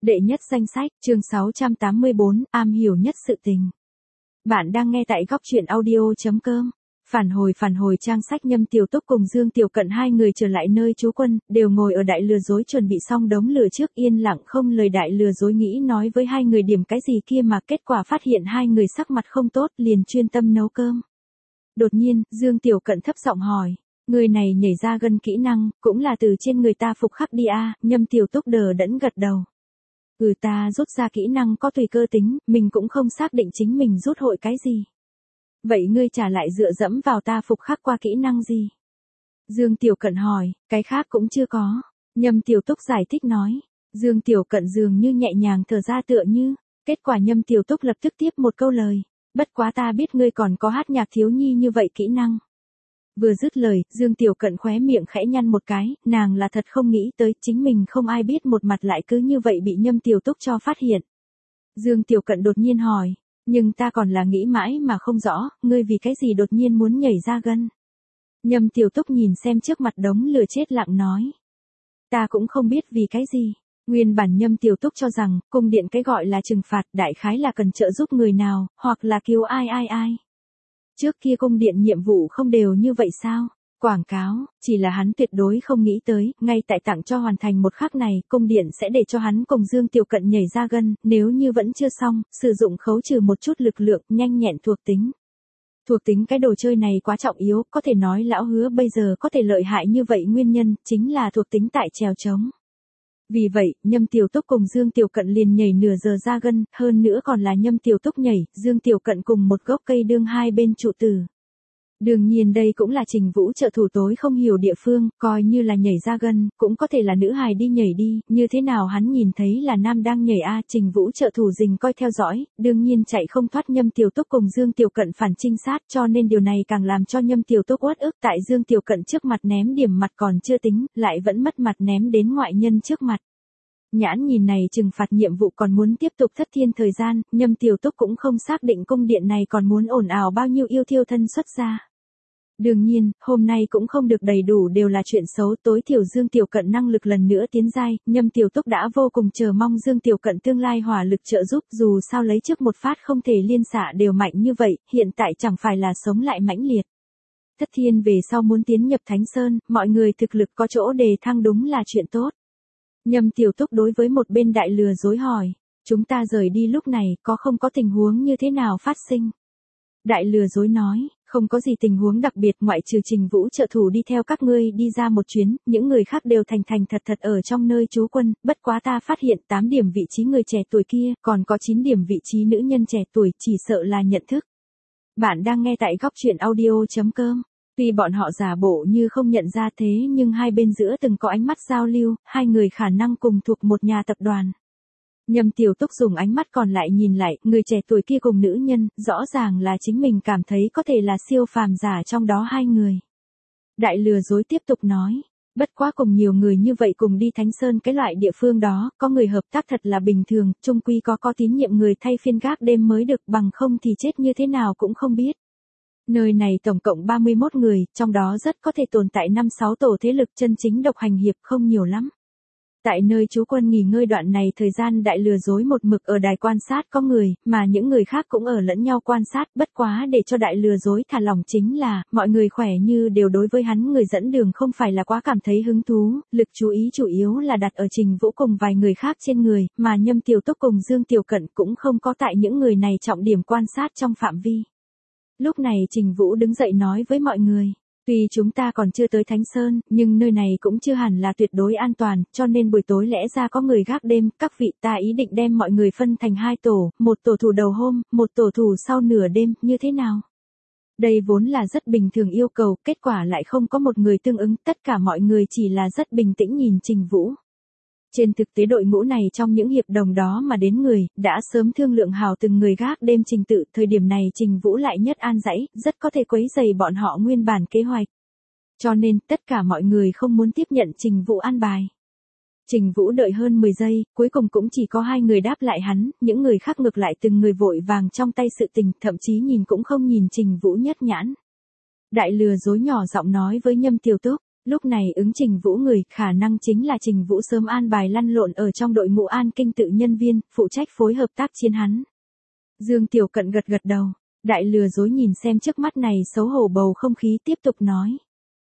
Đệ nhất danh sách, chương 684, am hiểu nhất sự tình. Bạn đang nghe tại góc truyện audio.com. Phản hồi trang sách. Nhâm Tiểu Túc cùng Dương Tiểu Cận hai người trở lại nơi trú quân, đều ngồi ở đại lừa dối chuẩn bị xong đống lửa trước, yên lặng không lời. Đại lừa dối nghĩ nói với hai người điểm cái gì kia mà kết quả phát hiện hai người sắc mặt không tốt, liền chuyên tâm nấu cơm. Đột nhiên, Dương Tiểu Cận thấp giọng hỏi, người này nhảy ra gân kỹ năng, cũng là từ trên người ta phục khắc đi à? Nhâm Tiểu Túc đờ đẫn gật đầu. Ta rút ra kỹ năng có tùy cơ tính, mình cũng không xác định chính mình rút hội cái gì. Vậy ngươi trả lại dựa dẫm vào ta phục khắc qua kỹ năng gì? Dương Tiểu Cận hỏi, cái khác cũng chưa có. Nhâm Tiểu Túc giải thích nói. Dương Tiểu Cận dường như nhẹ nhàng thở ra tựa như. Kết quả Nhâm Tiểu Túc lập tức tiếp một câu lời. Bất quá ta biết ngươi còn có hát nhạc thiếu nhi như vậy kỹ năng. Vừa dứt lời, Dương Tiểu Cận khóe miệng khẽ nhăn một cái, nàng là thật không nghĩ tới chính mình không ai biết một mặt lại cứ như vậy bị Nhâm Tiểu Túc cho phát hiện. Dương Tiểu Cận đột nhiên hỏi, nhưng ta còn là nghĩ mãi mà không rõ, ngươi vì cái gì đột nhiên muốn nhảy ra gân. Nhâm Tiểu Túc nhìn xem trước mặt đống lửa chết lặng nói. Ta cũng không biết vì cái gì. Nguyên bản Nhâm Tiểu Túc cho rằng, cung điện cái gọi là trừng phạt đại khái là cần trợ giúp người nào, hoặc là cứu ai. Trước kia cung điện nhiệm vụ không đều như vậy sao? Quảng cáo, chỉ là hắn tuyệt đối không nghĩ tới, ngay tại tặng cho hoàn thành một khắc này, cung điện sẽ để cho hắn cùng Dương Tiểu Cận nhảy ra gân, nếu như vẫn chưa xong, sử dụng khấu trừ một chút lực lượng, nhanh nhẹn thuộc tính. Thuộc tính cái đồ chơi này quá trọng yếu, có thể nói lão hứa bây giờ có thể lợi hại như vậy nguyên nhân, chính là thuộc tính tại trèo trống. Vì vậy, Nhâm Tiểu Túc cùng Dương Tiểu Cận liền nhảy nửa giờ ra gân, hơn nữa còn là Nhâm Tiểu Túc nhảy, Dương Tiểu Cận cùng một gốc cây đương hai bên trụ tử. Đương nhiên đây cũng là Trình Vũ trợ thủ tối không hiểu địa phương, coi như là nhảy ra gân, cũng có thể là nữ hài đi nhảy đi, như thế nào hắn nhìn thấy là nam đang nhảy a? Trình Vũ trợ thủ rình coi theo dõi, đương nhiên chạy không thoát Nhâm Tiểu Túc cùng Dương Tiểu Cận phản trinh sát, cho nên điều này càng làm cho Nhâm Tiểu Túc uất ức. Tại Dương Tiểu Cận trước mặt ném điểm mặt còn chưa tính, lại vẫn mất mặt ném đến ngoại nhân trước mặt. Nhãn nhìn này trừng phạt nhiệm vụ còn muốn tiếp tục thất thiên thời gian, Nhâm Tiểu Túc cũng không xác định cung điện này còn muốn ồn ào bao nhiêu yêu thiêu thân xuất ra. Đương nhiên, hôm nay cũng không được đầy đủ đều là chuyện xấu, tối thiểu Dương Tiểu Cận năng lực lần nữa tiến giai, Nhâm Tiểu Túc đã vô cùng chờ mong Dương Tiểu Cận tương lai hỏa lực trợ giúp, dù sao lấy trước một phát không thể liên xạ đều mạnh như vậy, hiện tại chẳng phải là sống lại mãnh liệt. Thất thiên về sau muốn tiến nhập Thánh Sơn, mọi người thực lực có chỗ đề thăng đúng là chuyện tốt. Nhâm Tiểu Túc đối với một bên đại lừa dối hỏi, chúng ta rời đi lúc này có không có tình huống như thế nào phát sinh? Đại lừa dối nói, không có gì tình huống đặc biệt ngoại trừ Trình Vũ trợ thủ đi theo các ngươi đi ra một chuyến, những người khác đều thành thật ở trong nơi trú quân, bất quá ta phát hiện 8 điểm vị trí người trẻ tuổi kia, còn có 9 điểm vị trí nữ nhân trẻ tuổi, chỉ sợ là nhận thức. Bạn đang nghe tại góc truyện audio.com. Tuy bọn họ giả bộ như không nhận ra thế nhưng hai bên giữa từng có ánh mắt giao lưu, hai người khả năng cùng thuộc một nhà tập đoàn. Nhâm Tiểu Túc dùng ánh mắt còn lại nhìn lại, người trẻ tuổi kia cùng nữ nhân, rõ ràng là chính mình cảm thấy có thể là siêu phàm giả trong đó hai người. Đại lừa dối tiếp tục nói, bất quá cùng nhiều người như vậy cùng đi Thánh Sơn cái loại địa phương đó, có người hợp tác thật là bình thường, chung quy có tín nhiệm người thay phiên gác đêm mới được, bằng không thì chết như thế nào cũng không biết. Nơi này tổng cộng 31 người, trong đó rất có thể tồn tại 5-6 tổ thế lực chân chính độc hành hiệp không nhiều lắm. Tại nơi trú quân nghỉ ngơi đoạn này thời gian đại lừa dối một mực ở đài quan sát có người, mà những người khác cũng ở lẫn nhau quan sát, bất quá để cho đại lừa dối thả lỏng chính là, mọi người khỏe như đều đối với hắn người dẫn đường không phải là quá cảm thấy hứng thú, lực chú ý chủ yếu là đặt ở Trình Vũ cùng vài người khác trên người, mà Nhâm Tiểu Túc cùng Dương Tiểu Cận cũng không có tại những người này trọng điểm quan sát trong phạm vi. Lúc này Trình Vũ đứng dậy nói với mọi người, tuy chúng ta còn chưa tới Thánh Sơn, nhưng nơi này cũng chưa hẳn là tuyệt đối an toàn, cho nên buổi tối lẽ ra có người gác đêm, các vị ta ý định đem mọi người phân thành 2 tổ, một tổ thủ đầu hôm, một tổ thủ sau nửa đêm, như thế nào? Đây vốn là rất bình thường yêu cầu, kết quả lại không có một người tương ứng, tất cả mọi người chỉ là rất bình tĩnh nhìn Trình Vũ. Trên thực tế đội ngũ này trong những hiệp đồng đó mà đến người, đã sớm thương lượng hào từng người gác đêm trình tự, thời điểm này Trình Vũ lại nhất an dãy, rất có thể quấy rầy bọn họ nguyên bản kế hoạch. Cho nên, tất cả mọi người không muốn tiếp nhận Trình Vũ an bài. Trình Vũ đợi hơn 10 giây, cuối cùng cũng chỉ có 2 người đáp lại hắn, những người khác ngược lại từng người vội vàng trong tay sự tình, thậm chí nhìn cũng không nhìn Trình Vũ nhất nhãn. Đại lừa dối nhỏ giọng nói với Nhâm Tiểu Túc, Lúc này ứng Trình Vũ người, khả năng chính là Trình Vũ sớm an bài lăn lộn ở trong đội ngũ an kinh tự nhân viên, phụ trách phối hợp tác chiến hắn. Dương Tiểu Cận gật gật đầu, đại lừa dối nhìn xem trước mắt này xấu hổ bầu không khí tiếp tục nói.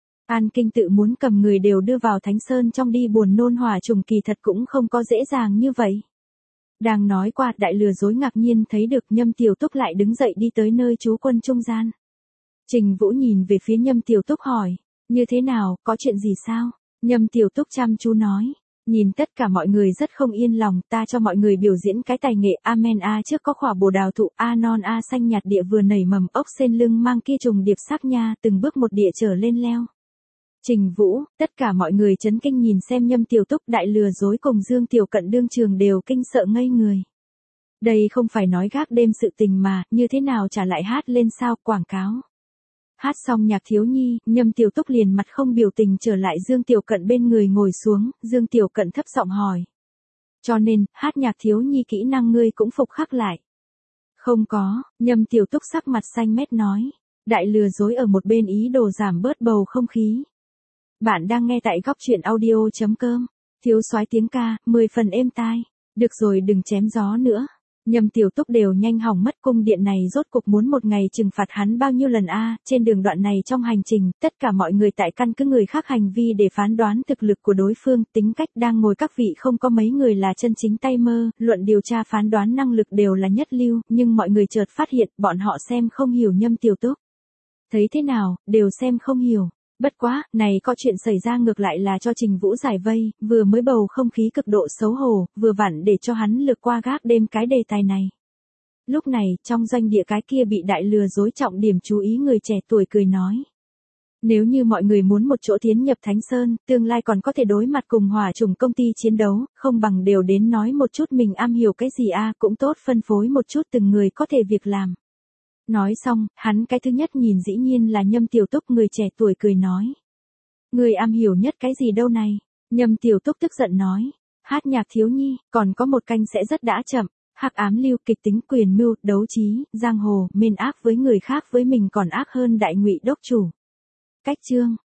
An kinh tự muốn cầm người đều đưa vào Thánh Sơn trong đi buồn nôn hỏa trùng kỳ thật cũng không có dễ dàng như vậy. Đang nói qua, đại lừa dối ngạc nhiên thấy được Nhâm Tiểu Túc lại đứng dậy đi tới nơi trú quân trung gian. Trình Vũ nhìn về phía Nhâm Tiểu Túc hỏi, như thế nào, có chuyện gì sao? Nhâm Tiểu Túc chăm chú nói, nhìn tất cả mọi người rất không yên lòng, ta cho mọi người biểu diễn cái tài nghệ amen a trước có khỏa bồ đào thụ a non a xanh nhạt địa vừa nảy mầm ốc sen lưng mang kia trùng điệp sắc nha từng bước một địa trở lên leo. Trình Vũ, tất cả mọi người chấn kinh nhìn xem Nhâm Tiểu Túc đại lừa dối cùng Dương Tiểu Cận đương trường đều kinh sợ ngây người. Đây không phải nói gác đêm sự tình mà, như thế nào trả lại hát lên sao, quảng cáo. Hát xong nhạc thiếu nhi, Nhâm Tiểu Túc liền mặt không biểu tình trở lại Dương Tiểu Cận bên người ngồi xuống, Dương Tiểu Cận thấp giọng hỏi. Cho nên, hát nhạc thiếu nhi kỹ năng ngươi cũng phục khắc lại. Không có, Nhâm Tiểu Túc sắc mặt xanh mét nói. Đại lừa dối ở một bên ý đồ giảm bớt bầu không khí. Bạn đang nghe tại góc truyện audio.com. Thiếu soái tiếng ca, 10 phần êm tai. Được rồi đừng chém gió nữa. Nhâm Tiểu Túc đều nhanh hỏng mất, cung điện này rốt cục muốn một ngày trừng phạt hắn bao nhiêu lần a. Trên đường đoạn này trong hành trình, tất cả mọi người tại căn cứ người khác hành vi để phán đoán thực lực của đối phương, tính cách đang ngồi các vị không có mấy người là chân chính tay mơ, luận điều tra phán đoán năng lực đều là nhất lưu, nhưng mọi người chợt phát hiện, bọn họ xem không hiểu Nhâm Tiểu Túc. Thấy thế nào, đều xem không hiểu. Bất quá, này có chuyện xảy ra ngược lại là cho Trình Vũ giải vây, vừa mới bầu không khí cực độ xấu hổ, vừa vặn để cho hắn lược qua gác đêm cái đề tài này. Lúc này, trong doanh địa cái kia bị đại lừa dối trọng điểm chú ý người trẻ tuổi cười nói. Nếu như mọi người muốn một chỗ tiến nhập Thánh Sơn, tương lai còn có thể đối mặt cùng hỏa trùng công ty chiến đấu, không bằng đều đến nói một chút mình am hiểu cái gì cũng tốt phân phối một chút từng người có thể việc làm. Nói xong, hắn cái thứ nhất nhìn dĩ nhiên là Nhâm Tiểu Túc người trẻ tuổi cười nói. Người am hiểu nhất cái gì đâu này? Nhâm Tiểu Túc tức giận nói. Hát nhạc thiếu nhi, còn có một canh sẽ rất đã chậm. Hắc ám lưu kịch tính quyền mưu, đấu trí, giang hồ, mên ác với người khác với mình còn ác hơn đại ngụy đốc chủ. Cách chương.